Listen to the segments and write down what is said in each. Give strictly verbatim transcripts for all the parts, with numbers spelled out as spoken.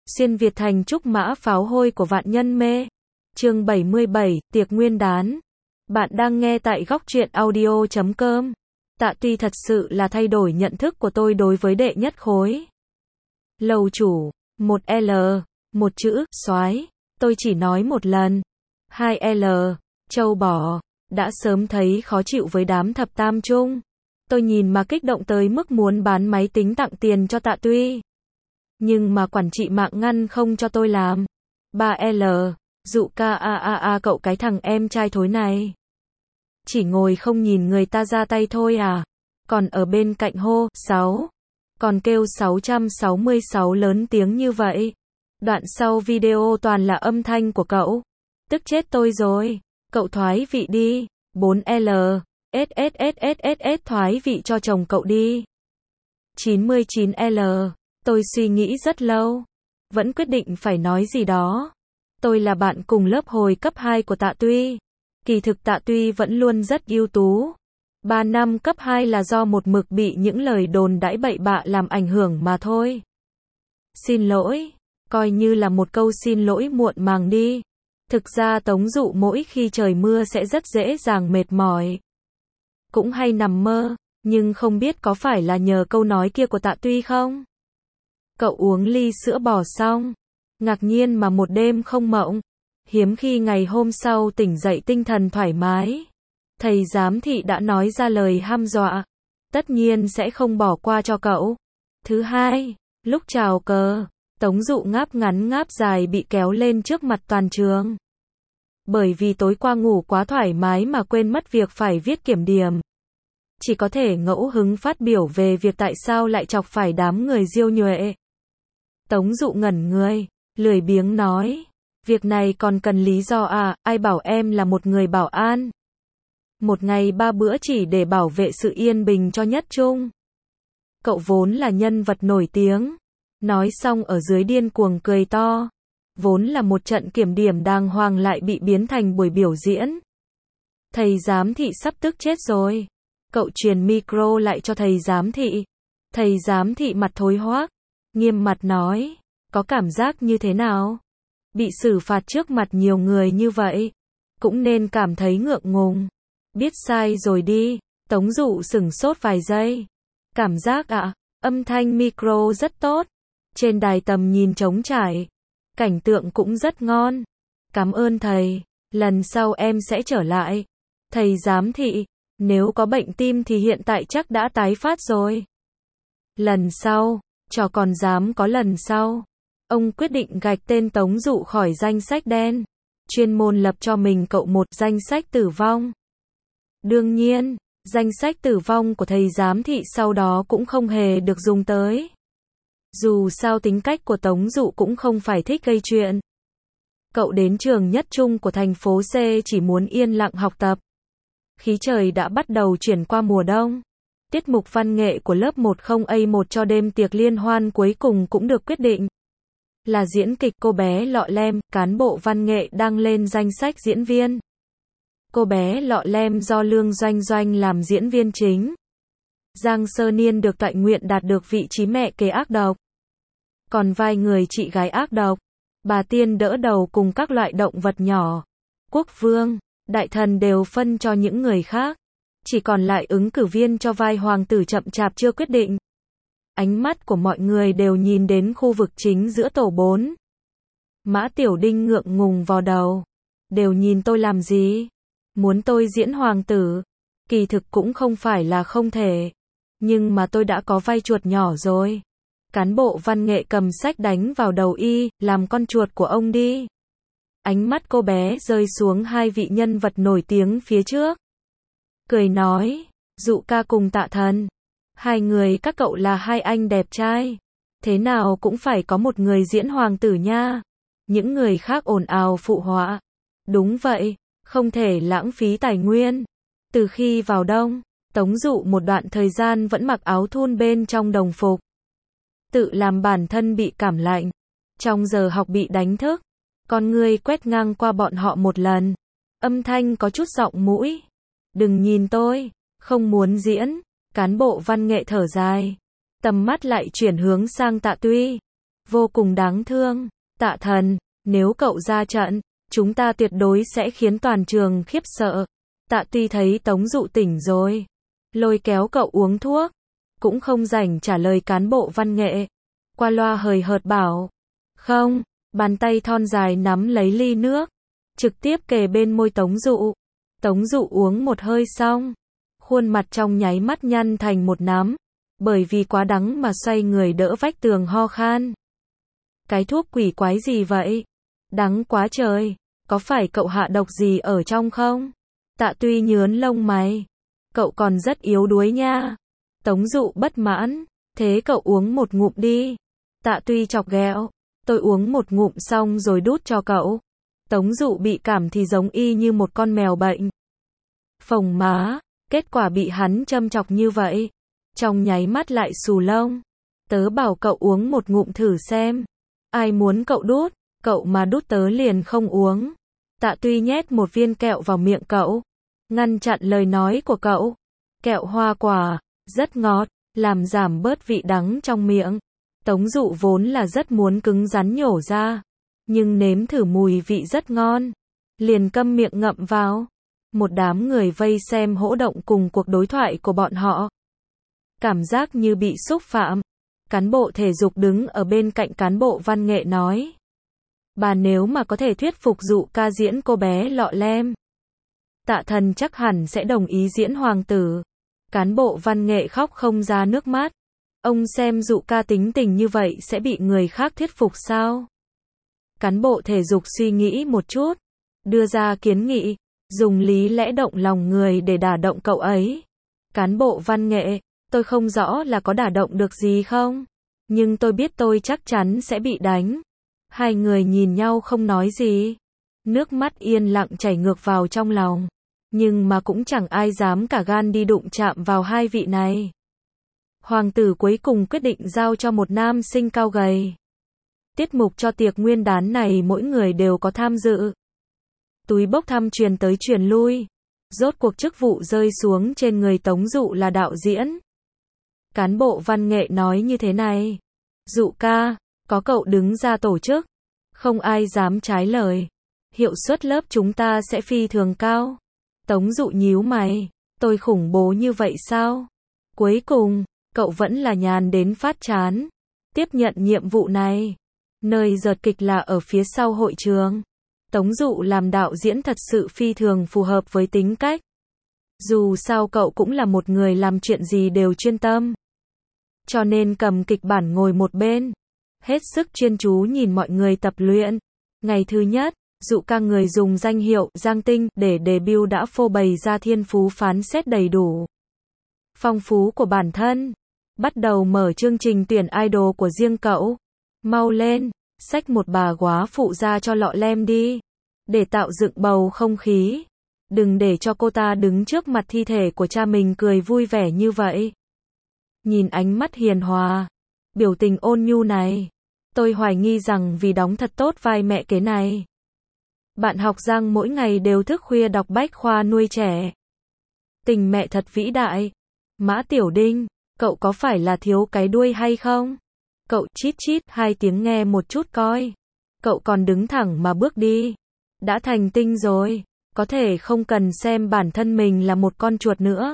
Xuyên Việt thành trúc mã pháo hôi của vạn nhân mê. Chương bảy mươi bảy, tiệc nguyên đán. Bạn đang nghe tại góc truyện audio chấm com. Tạ Tuy thật sự là thay đổi nhận thức của tôi đối với đệ nhất khối. Lầu chủ, một L, một chữ, soái, tôi chỉ nói một lần. hai L, châu bò, đã sớm thấy khó chịu với đám thập tam trung. Tôi nhìn mà kích động tới mức muốn bán máy tính tặng tiền cho Tạ Tuy. Nhưng mà quản trị mạng ngăn không cho tôi làm. ba L, dụ ca a a a cậu cái thằng em trai thối này. Chỉ ngồi không nhìn người ta ra tay thôi à? Còn ở bên cạnh hô, sáu. Còn kêu sáu trăm sáu mươi sáu lớn tiếng như vậy. Đoạn sau video toàn là âm thanh của cậu. Tức chết tôi rồi. Cậu thoái vị đi. bốn L, S S S S S S thoái vị cho chồng cậu đi. chín mươi chín L, tôi suy nghĩ rất lâu. Vẫn quyết định phải nói gì đó. Tôi là bạn cùng lớp hồi cấp hai của Tạ Tuy. Kỳ thực Tạ Tuy vẫn luôn rất ưu tú. ba năm cấp hai là do một mực bị những lời đồn đãi bậy bạ làm ảnh hưởng mà thôi. Xin lỗi, coi như là một câu xin lỗi muộn màng đi. Thực ra Tống Dụ mỗi khi trời mưa sẽ rất dễ dàng mệt mỏi. Cũng hay nằm mơ, nhưng không biết có phải là nhờ câu nói kia của Tạ Tuy không? Cậu uống ly sữa bò xong, ngạc nhiên mà một đêm không mộng. Hiếm khi ngày hôm sau tỉnh dậy tinh thần thoải mái. Thầy giám thị đã nói ra lời hăm dọa. Tất nhiên sẽ không bỏ qua cho cậu. Thứ hai, lúc chào cờ, Tống Dụ ngáp ngắn ngáp dài bị kéo lên trước mặt toàn trường. Bởi vì tối qua ngủ quá thoải mái mà quên mất việc phải viết kiểm điểm. Chỉ có thể ngẫu hứng phát biểu về việc tại sao lại chọc phải đám người diêu nhuệ. Tống Dụ ngẩn người, lười biếng nói. Việc này còn cần lý do à, ai bảo em là một người bảo an. Một ngày ba bữa chỉ để bảo vệ sự yên bình cho nhất trung. Cậu vốn là nhân vật nổi tiếng. Nói xong ở dưới điên cuồng cười to. Vốn là một trận kiểm điểm đàng hoàng lại bị biến thành buổi biểu diễn. Thầy giám thị sắp tức chết rồi. Cậu truyền micro lại cho thầy giám thị. Thầy giám thị mặt thối hoác, nghiêm mặt nói, có cảm giác như thế nào? Bị xử phạt trước mặt nhiều người như vậy, cũng nên cảm thấy ngượng ngùng. Biết sai rồi đi. Tống Dụ sửng sốt vài giây. Cảm giác ạ, à, âm thanh micro rất tốt. Trên đài tầm nhìn trống trải. Cảnh tượng cũng rất ngon. Cảm ơn thầy, lần sau em sẽ trở lại. Thầy giám thị, nếu có bệnh tim thì hiện tại chắc đã tái phát rồi. Lần sau, trò còn dám có lần sau. Ông quyết định gạch tên Tống Dụ khỏi danh sách đen. Chuyên môn lập cho mình cậu một danh sách tử vong. Đương nhiên, danh sách tử vong của thầy giám thị sau đó cũng không hề được dùng tới. Dù sao tính cách của Tống Dụ cũng không phải thích gây chuyện. Cậu đến trường nhất trung của thành phố C chỉ muốn yên lặng học tập. Khí trời đã bắt đầu chuyển qua mùa đông. Tiết mục văn nghệ của lớp một không A một cho đêm tiệc liên hoan cuối cùng cũng được quyết định. Là diễn kịch Cô bé Lọ Lem, cán bộ văn nghệ đăng lên danh sách diễn viên. Cô bé Lọ Lem do Lương Doanh Doanh làm diễn viên chính. Giang Sơ Niên được toại nguyện đạt được vị trí mẹ kế ác độc. Còn vai người chị gái ác độc, bà Tiên đỡ đầu cùng các loại động vật nhỏ. Quốc vương, đại thần đều phân cho những người khác. Chỉ còn lại ứng cử viên cho vai hoàng tử chậm chạp chưa quyết định. Ánh mắt của mọi người đều nhìn đến khu vực chính giữa tổ bốn. Mã Tiểu Đinh ngượng ngùng vò đầu. Đều nhìn tôi làm gì? Muốn tôi diễn hoàng tử? Kỳ thực cũng không phải là không thể. Nhưng mà tôi đã có vai chuột nhỏ rồi. Cán bộ văn nghệ cầm sách đánh vào đầu y, làm con chuột của ông đi. Ánh mắt cô bé rơi xuống hai vị nhân vật nổi tiếng phía trước. Cười nói, Dụ ca cùng Tạ Thần. Hai người các cậu là hai anh đẹp trai. Thế nào cũng phải có một người diễn hoàng tử nha. Những người khác ồn ào phụ họa. Đúng vậy, không thể lãng phí tài nguyên. Từ khi vào đông, Tống Dụ một đoạn thời gian vẫn mặc áo thun bên trong đồng phục. Tự làm bản thân bị cảm lạnh. Trong giờ học bị đánh thức. Con ngươi quét ngang qua bọn họ một lần. Âm thanh có chút giọng mũi. Đừng nhìn tôi, không muốn diễn. Cán bộ văn nghệ thở dài. Tầm mắt lại chuyển hướng sang Tạ Tuy. vô cùng đáng thương. Tạ Thần, nếu cậu ra trận, chúng ta tuyệt đối sẽ khiến toàn trường khiếp sợ. Tạ Tuy thấy Tống Dụ tỉnh rồi, lôi kéo cậu uống thuốc, cũng không rảnh trả lời cán bộ văn nghệ. Qua loa hời hợt bảo, không, bàn tay thon dài nắm lấy ly nước, trực tiếp kề bên môi Tống Dụ. Tống Dụ uống một hơi xong, khuôn mặt trong nháy mắt nhăn thành một nắm, bởi vì quá đắng mà xoay người đỡ vách tường ho khan. Cái thuốc quỷ quái gì vậy? Đắng quá trời, có phải cậu hạ độc gì ở trong không? Tạ Tuy nhướn lông mày, cậu còn rất yếu đuối nha. Tống Dụ bất mãn, thế cậu uống một ngụm đi. Tạ Tuy chọc ghẹo, tôi uống một ngụm xong rồi đút cho cậu. Tống Dụ bị cảm thì giống y như một con mèo bệnh. Phồng má, kết quả bị hắn châm chọc như vậy, trong nháy mắt lại xù lông. Tớ bảo cậu uống một ngụm thử xem. Ai muốn cậu đút, cậu mà đút tớ liền không uống. Tạ Tuy nhét một viên kẹo vào miệng cậu, ngăn chặn lời nói của cậu. Kẹo hoa quả, rất ngọt, làm giảm bớt vị đắng trong miệng. Tống Dụ vốn là rất muốn cứng rắn nhổ ra, nhưng nếm thử mùi vị rất ngon, liền câm miệng ngậm vào. Một đám người vây xem hỗ động cùng cuộc đối thoại của bọn họ. Cảm giác như bị xúc phạm. Cán bộ thể dục đứng ở bên cạnh cán bộ văn nghệ nói, bà nếu mà có thể thuyết phục Dụ ca diễn cô bé lọ lem, Tạ Thần chắc hẳn sẽ đồng ý diễn hoàng tử. Cán bộ văn nghệ khóc không ra nước mắt. Ông xem Dụ ca tính tình như vậy sẽ bị người khác thuyết phục sao? Cán bộ thể dục suy nghĩ một chút, đưa ra kiến nghị, dùng lý lẽ động lòng người để đả động cậu ấy. Cán bộ văn nghệ, tôi không rõ là có đả động được gì không, nhưng tôi biết tôi chắc chắn sẽ bị đánh. Hai người nhìn nhau không nói gì, nước mắt yên lặng chảy ngược vào trong lòng, nhưng mà cũng chẳng ai dám cả gan đi đụng chạm vào hai vị này. Hoàng tử cuối cùng quyết định giao cho một nam sinh cao gầy. Tiết mục cho tiệc nguyên đán này mỗi người đều có tham dự. Túi bốc thăm truyền tới truyền lui, rốt cuộc chức vụ rơi xuống trên người Tống Dụ là đạo diễn. Cán bộ văn nghệ nói như thế này, Dụ ca, có cậu đứng ra tổ chức, không ai dám trái lời, hiệu suất lớp chúng ta sẽ phi thường cao. Tống Dụ nhíu mày, tôi khủng bố như vậy sao? Cuối cùng, cậu vẫn là nhàn đến phát chán, tiếp nhận nhiệm vụ này. Nơi dợt kịch là ở phía sau hội trường. Tống Dụ làm đạo diễn thật sự phi thường phù hợp với tính cách. Dù sao cậu cũng là một người làm chuyện gì đều chuyên tâm, cho nên cầm kịch bản ngồi một bên, hết sức chuyên chú nhìn mọi người tập luyện. Ngày thứ nhất, Dụ ca người dùng danh hiệu Giang Tinh để debut đã phô bày ra thiên phú phán xét đầy đủ, phong phú của bản thân. Bắt đầu mở chương trình tuyển idol của riêng cậu. Mau lên, xách một bà góa phụ ra cho lọ lem đi, để tạo dựng bầu không khí. Đừng để cho cô ta đứng trước mặt thi thể của cha mình cười vui vẻ như vậy. Nhìn ánh mắt hiền hòa, biểu tình ôn nhu này, tôi hoài nghi rằng vì đóng thật tốt vai mẹ kế này, bạn học Giang mỗi ngày đều thức khuya đọc bách khoa nuôi trẻ. Tình mẹ thật vĩ đại. Mã Tiểu Đinh, cậu có phải là thiếu cái đuôi hay không? Cậu chít chít hai tiếng nghe một chút coi. Cậu còn đứng thẳng mà bước đi. Đã thành tinh rồi, có thể không cần xem bản thân mình là một con chuột nữa.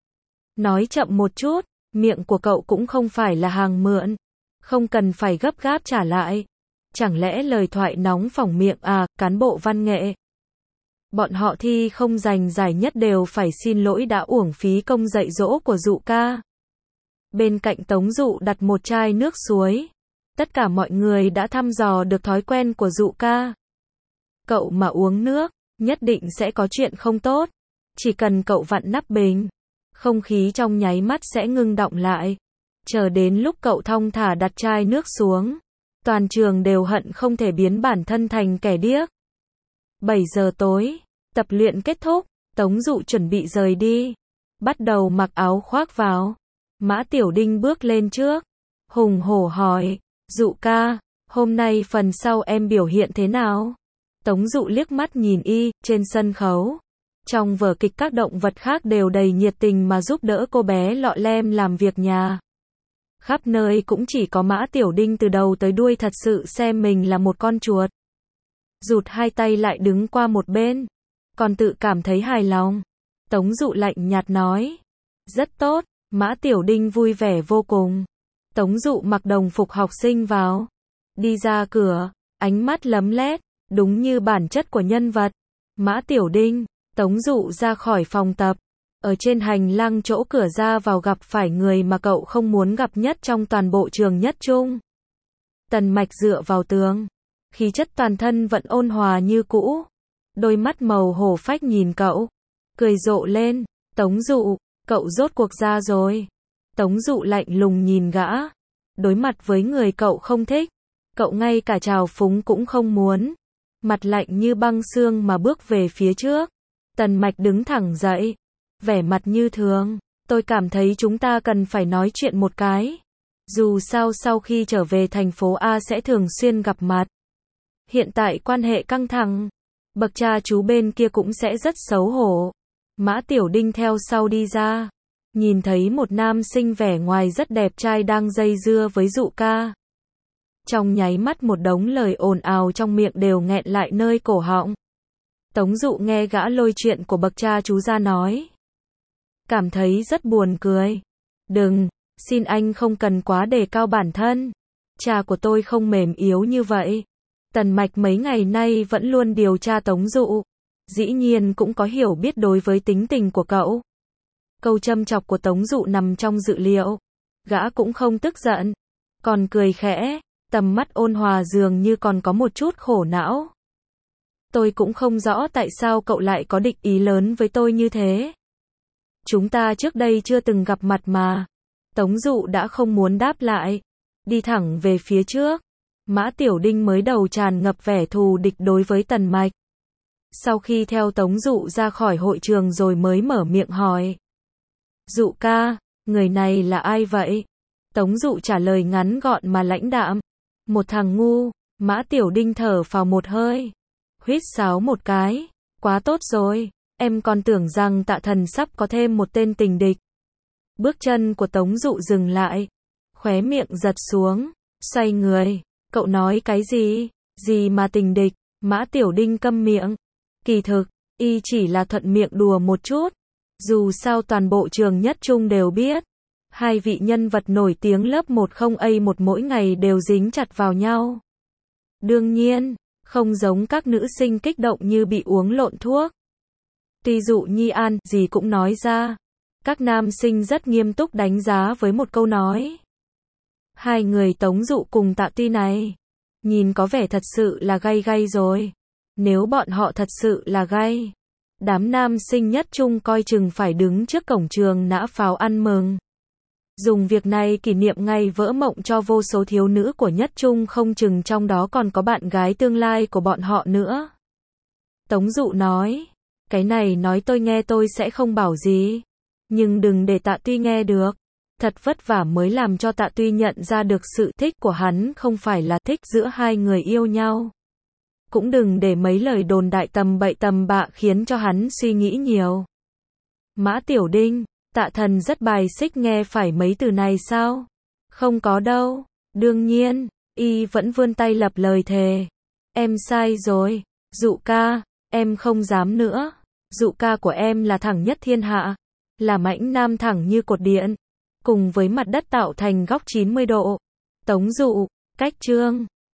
Nói chậm một chút, miệng của cậu cũng không phải là hàng mượn, không cần phải gấp gáp trả lại. Chẳng lẽ lời thoại nóng phỏng miệng à, cán bộ văn nghệ? Bọn họ thi không giành giải nhất đều phải xin lỗi đã uổng phí công dạy dỗ của Dụ ca. Bên cạnh Tống Dụ đặt một chai nước suối. Tất cả mọi người đã thăm dò được thói quen của Dụ ca. Cậu mà uống nước, nhất định sẽ có chuyện không tốt. Chỉ cần cậu vặn nắp bình, không khí trong nháy mắt sẽ ngưng đọng lại. Chờ đến lúc cậu thong thả đặt chai nước xuống, toàn trường đều hận không thể biến bản thân thành kẻ điếc. bảy giờ tối, tập luyện kết thúc, Tống Dụ chuẩn bị rời đi. Bắt đầu mặc áo khoác vào. Mã Tiểu Đinh bước lên trước, hùng hổ hỏi, Dụ ca, hôm nay phần sau em biểu hiện thế nào? Tống Dụ liếc mắt nhìn y, trên sân khấu. Trong vở kịch các động vật khác đều đầy nhiệt tình mà giúp đỡ cô bé lọ lem làm việc nhà. Khắp nơi cũng chỉ có Mã Tiểu Đinh từ đầu tới đuôi thật sự xem mình là một con chuột. Rụt hai tay lại đứng qua một bên, còn tự cảm thấy hài lòng. Tống Dụ lạnh nhạt nói. Rất tốt, Mã Tiểu Đinh vui vẻ vô cùng. Tống Dụ mặc đồng phục học sinh vào. Đi ra cửa, ánh mắt lấm lét, đúng như bản chất của nhân vật. Mã Tiểu Đinh, Tống Dụ ra khỏi phòng tập. Ở trên hành lang chỗ cửa ra vào gặp phải người mà cậu không muốn gặp nhất trong toàn bộ trường Nhất Trung. Tần Mạch dựa vào tường. Khí chất toàn thân vẫn ôn hòa như cũ. Đôi mắt màu hổ phách nhìn cậu. Cười rộ lên. Tống Dụ, cậu rốt cuộc ra rồi. Tống Dụ lạnh lùng nhìn gã. Đối mặt với người cậu không thích. Cậu ngay cả chào phúng cũng không muốn. Mặt lạnh như băng xương mà bước về phía trước. Tần Mạch đứng thẳng dậy. Vẻ mặt như thường. Tôi cảm thấy chúng ta cần phải nói chuyện một cái. Dù sao sau khi trở về thành phố A sẽ thường xuyên gặp mặt. Hiện tại quan hệ căng thẳng. Bậc cha chú bên kia cũng sẽ rất xấu hổ. Mã Tiểu Đinh theo sau đi ra. Nhìn thấy một nam sinh vẻ ngoài rất đẹp trai đang dây dưa với Dụ ca. Trong nháy mắt một đống lời ồn ào trong miệng đều nghẹn lại nơi cổ họng. Tống Dụ nghe gã lôi chuyện của bậc cha chú ra nói. Cảm thấy rất buồn cười. Đừng, xin anh không cần quá đề cao bản thân. Cha của tôi không mềm yếu như vậy. Tần Mạch mấy ngày nay vẫn luôn điều tra Tống Dụ. Dĩ nhiên cũng có hiểu biết đối với tính tình của cậu. Câu châm chọc của Tống Dụ nằm trong dự liệu. Gã cũng không tức giận. Còn cười khẽ. Tầm mắt ôn hòa dường như còn có một chút khổ não. Tôi cũng không rõ tại sao cậu lại có địch ý lớn với tôi như thế. Chúng ta trước đây chưa từng gặp mặt mà. Tống Dụ đã không muốn đáp lại. Đi thẳng về phía trước. Mã Tiểu Đinh mới đầu tràn ngập vẻ thù địch đối với Tần Mạch. Sau khi theo Tống Dụ ra khỏi hội trường rồi mới mở miệng hỏi. Dụ ca, người này là ai vậy? Tống Dụ trả lời ngắn gọn mà lãnh đạm. Một thằng ngu. Mã Tiểu Đinh thở phào một hơi. Huýt sáo một cái. Quá tốt rồi. Em còn tưởng rằng Tạ Thần sắp có thêm một tên tình địch. Bước chân của Tống Dụ dừng lại. Khóe miệng giật xuống. Xoay người. Cậu nói cái gì? Gì mà tình địch? Mã Tiểu Đinh câm miệng. Kỳ thực, y chỉ là thuận miệng đùa một chút. Dù sao toàn bộ trường Nhất Trung đều biết. Hai vị nhân vật nổi tiếng lớp một không A một mỗi ngày đều dính chặt vào nhau. Đương nhiên, không giống các nữ sinh kích động như bị uống lộn thuốc. Tuy Dụ Nhi An gì cũng nói ra. Các nam sinh rất nghiêm túc đánh giá với một câu nói. Hai người Tống Dụ cùng Tạ Tuy này. Nhìn có vẻ thật sự là gay gay rồi. Nếu bọn họ thật sự là gay. Đám nam sinh Nhất Trung coi chừng phải đứng trước cổng trường nã pháo ăn mừng. Dùng việc này kỷ niệm ngày vỡ mộng cho vô số thiếu nữ của Nhất Trung, không chừng trong đó còn có bạn gái tương lai của bọn họ nữa. Tống Dụ nói. Cái này nói tôi nghe tôi sẽ không bảo gì. Nhưng đừng để Tạ Tuy nghe được. Thật vất vả mới làm cho Tạ Tuy nhận ra được sự thích của hắn không phải là thích giữa hai người yêu nhau. Cũng đừng để mấy lời đồn đại tầm bậy tầm bạ khiến cho hắn suy nghĩ nhiều. Mã Tiểu Đinh, Tạ Thần rất bài xích nghe phải mấy từ này sao? Không có đâu. Đương nhiên, y vẫn vươn tay lập lời thề. Em sai rồi. Dụ ca, em không dám nữa. Dụ ca của em là thẳng nhất thiên hạ. Là mãnh nam thẳng như cột điện. Cùng với mặt đất tạo thành góc chín mươi độ. Tống Dụ, cách chương.